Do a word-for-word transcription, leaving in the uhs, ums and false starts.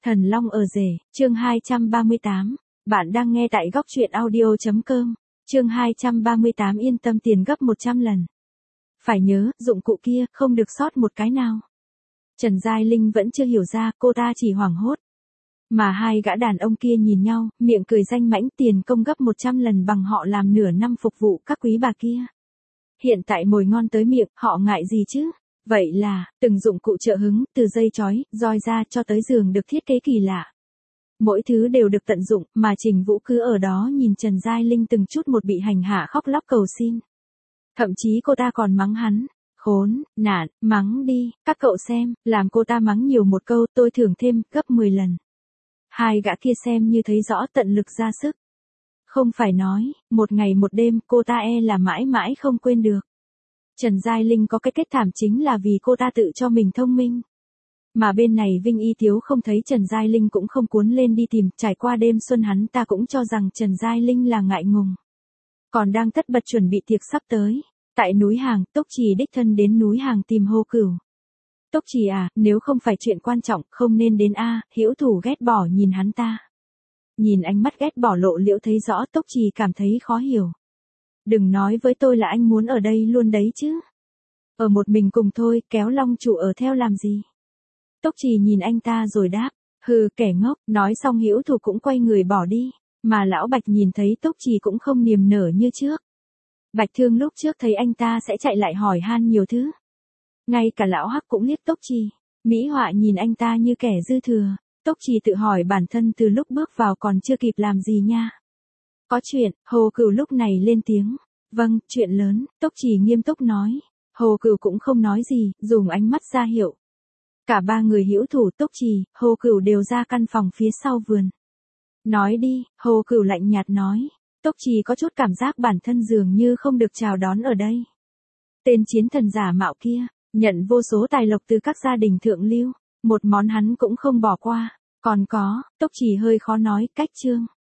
Thần Long ở rể, chương hai trăm ba mươi tám. Bạn đang nghe tại góc truyện audio.com. Chương hai trăm ba mươi tám yên tâm tiền gấp một trăm lần. Phải nhớ, dụng cụ kia, không được sót một cái nào. Trần Giai Linh vẫn chưa hiểu ra, cô ta chỉ hoảng hốt. Mà hai gã đàn ông kia nhìn nhau, miệng cười danh mãnh, tiền công gấp một trăm lần bằng họ làm nửa năm phục vụ các quý bà kia. Hiện tại mồi ngon tới miệng, họ ngại gì chứ? Vậy là, từng dụng cụ trợ hứng, từ dây chói, roi ra cho tới giường được thiết kế kỳ lạ. Mỗi thứ đều được tận dụng, mà Trình Vũ cứ ở đó nhìn Trần Giai Linh từng chút một bị hành hạ khóc lóc cầu xin. Thậm chí cô ta còn mắng hắn. Khốn, nạn, mắng đi, các cậu xem, làm cô ta mắng nhiều một câu tôi thưởng thêm, gấp mười lần. Hai gã kia xem như thấy rõ tận lực ra sức. Không phải nói, một ngày một đêm cô ta e là mãi mãi không quên được. Trần Giai Linh có cái kết thảm chính là vì cô ta tự cho mình thông minh. Mà bên này Vinh Y Tiếu không thấy Trần Giai Linh cũng không cuốn lên đi tìm, trải qua đêm xuân hắn ta cũng cho rằng Trần Giai Linh là ngại ngùng. Còn đang tất bật chuẩn bị tiệc sắp tới. Tại núi Hàng, Tốc Trì đích thân đến núi Hàng tìm Hồ Cửu. Tốc Trì à, nếu không phải chuyện quan trọng, không nên đến a. Hữu Thủ ghét bỏ nhìn hắn ta. Nhìn ánh mắt ghét bỏ lộ liễu thấy rõ Tốc Trì cảm thấy khó hiểu. Đừng nói với tôi là anh muốn ở đây luôn đấy chứ. Ở một mình cùng thôi, kéo Long chủ ở theo làm gì? Tốc Trì nhìn anh ta rồi đáp, hừ, kẻ ngốc. Nói xong Hữu Thủ cũng quay người bỏ đi. Mà lão Bạch nhìn thấy Tốc Trì cũng không niềm nở như trước. Bạch Thương lúc trước thấy anh ta sẽ chạy lại hỏi han nhiều thứ. Ngay cả lão Hắc cũng liếc Tốc Trì. Mỹ Họa nhìn anh ta như kẻ dư thừa. Tốc Trì tự hỏi bản thân từ lúc bước vào còn chưa kịp làm gì nha. Có chuyện, Hồ Cửu lúc này lên tiếng. Vâng, chuyện lớn, Tốc Trì nghiêm túc nói. Hồ Cửu cũng không nói gì, dùng ánh mắt ra hiệu. Cả ba người Hữu Thủ, Tốc Trì, Hồ Cửu đều ra căn phòng phía sau vườn. Nói đi, Hồ Cửu lạnh nhạt nói. Tốc Trì có chút cảm giác bản thân dường như không được chào đón ở đây. Tên chiến thần giả mạo kia, nhận vô số tài lộc từ các gia đình thượng lưu, một món hắn cũng không bỏ qua. Còn có, Tốc Trì hơi khó nói, cách trương.